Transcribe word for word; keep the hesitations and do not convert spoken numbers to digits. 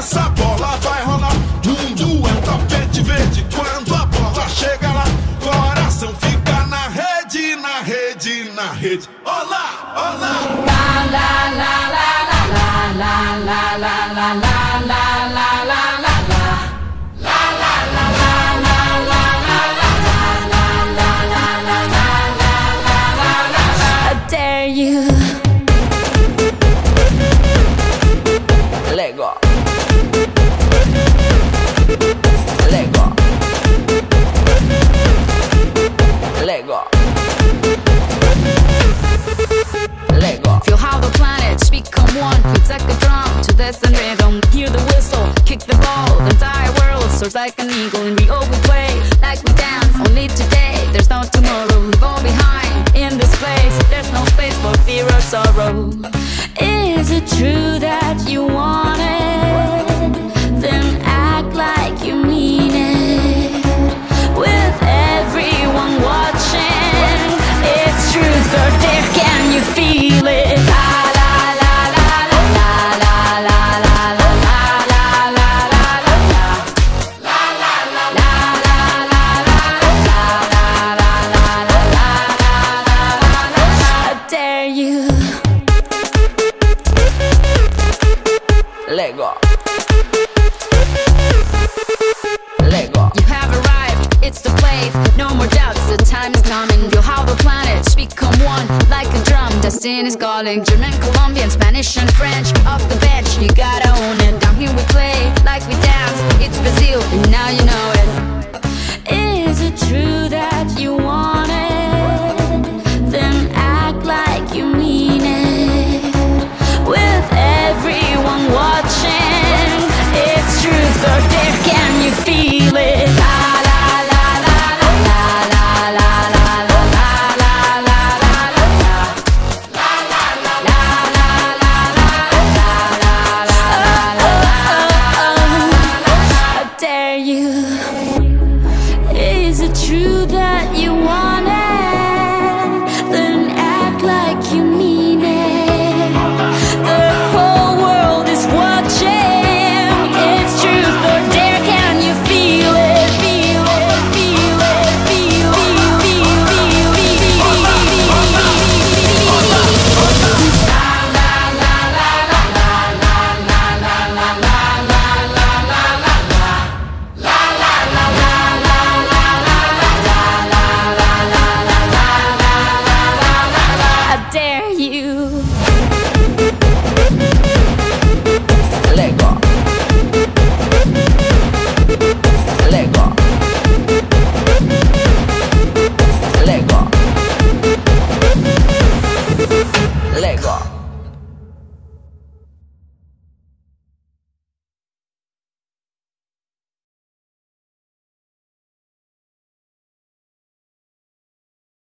essa bola vai rolar. Mundo é um tapete verde. Quando a bola chega lá, coração fica na rede, na rede, na rede. Olá, olá. La la la la la la la la la la la la la la. Dare you? Let go. Let go. Let go. Let go. Feel how the planets become one. It's like a drum to this and rhythm. Hear the whistle, kick the ball. The entire world soars like an eagle, and we all we play like we dance. Only today, there's no tomorrow. Leave all behind in this place. There's no space for fear or sorrow. Is it true that you want it? Then act like you mean it. With everyone watching, it's truth or dare. Can you feel it? La la la la la la la la la la la la la la. La la la la la la la la la la. I dare you. Let go. Let go. You have arrived, it's the place. No more doubts, the time is coming. Feel how the planets become one, like a drum. Destiny's calling. German, Colombian, Spanish and French. Off the bench, you gotta own it. Down here we play like we dance. It's Brazil, and now you know it.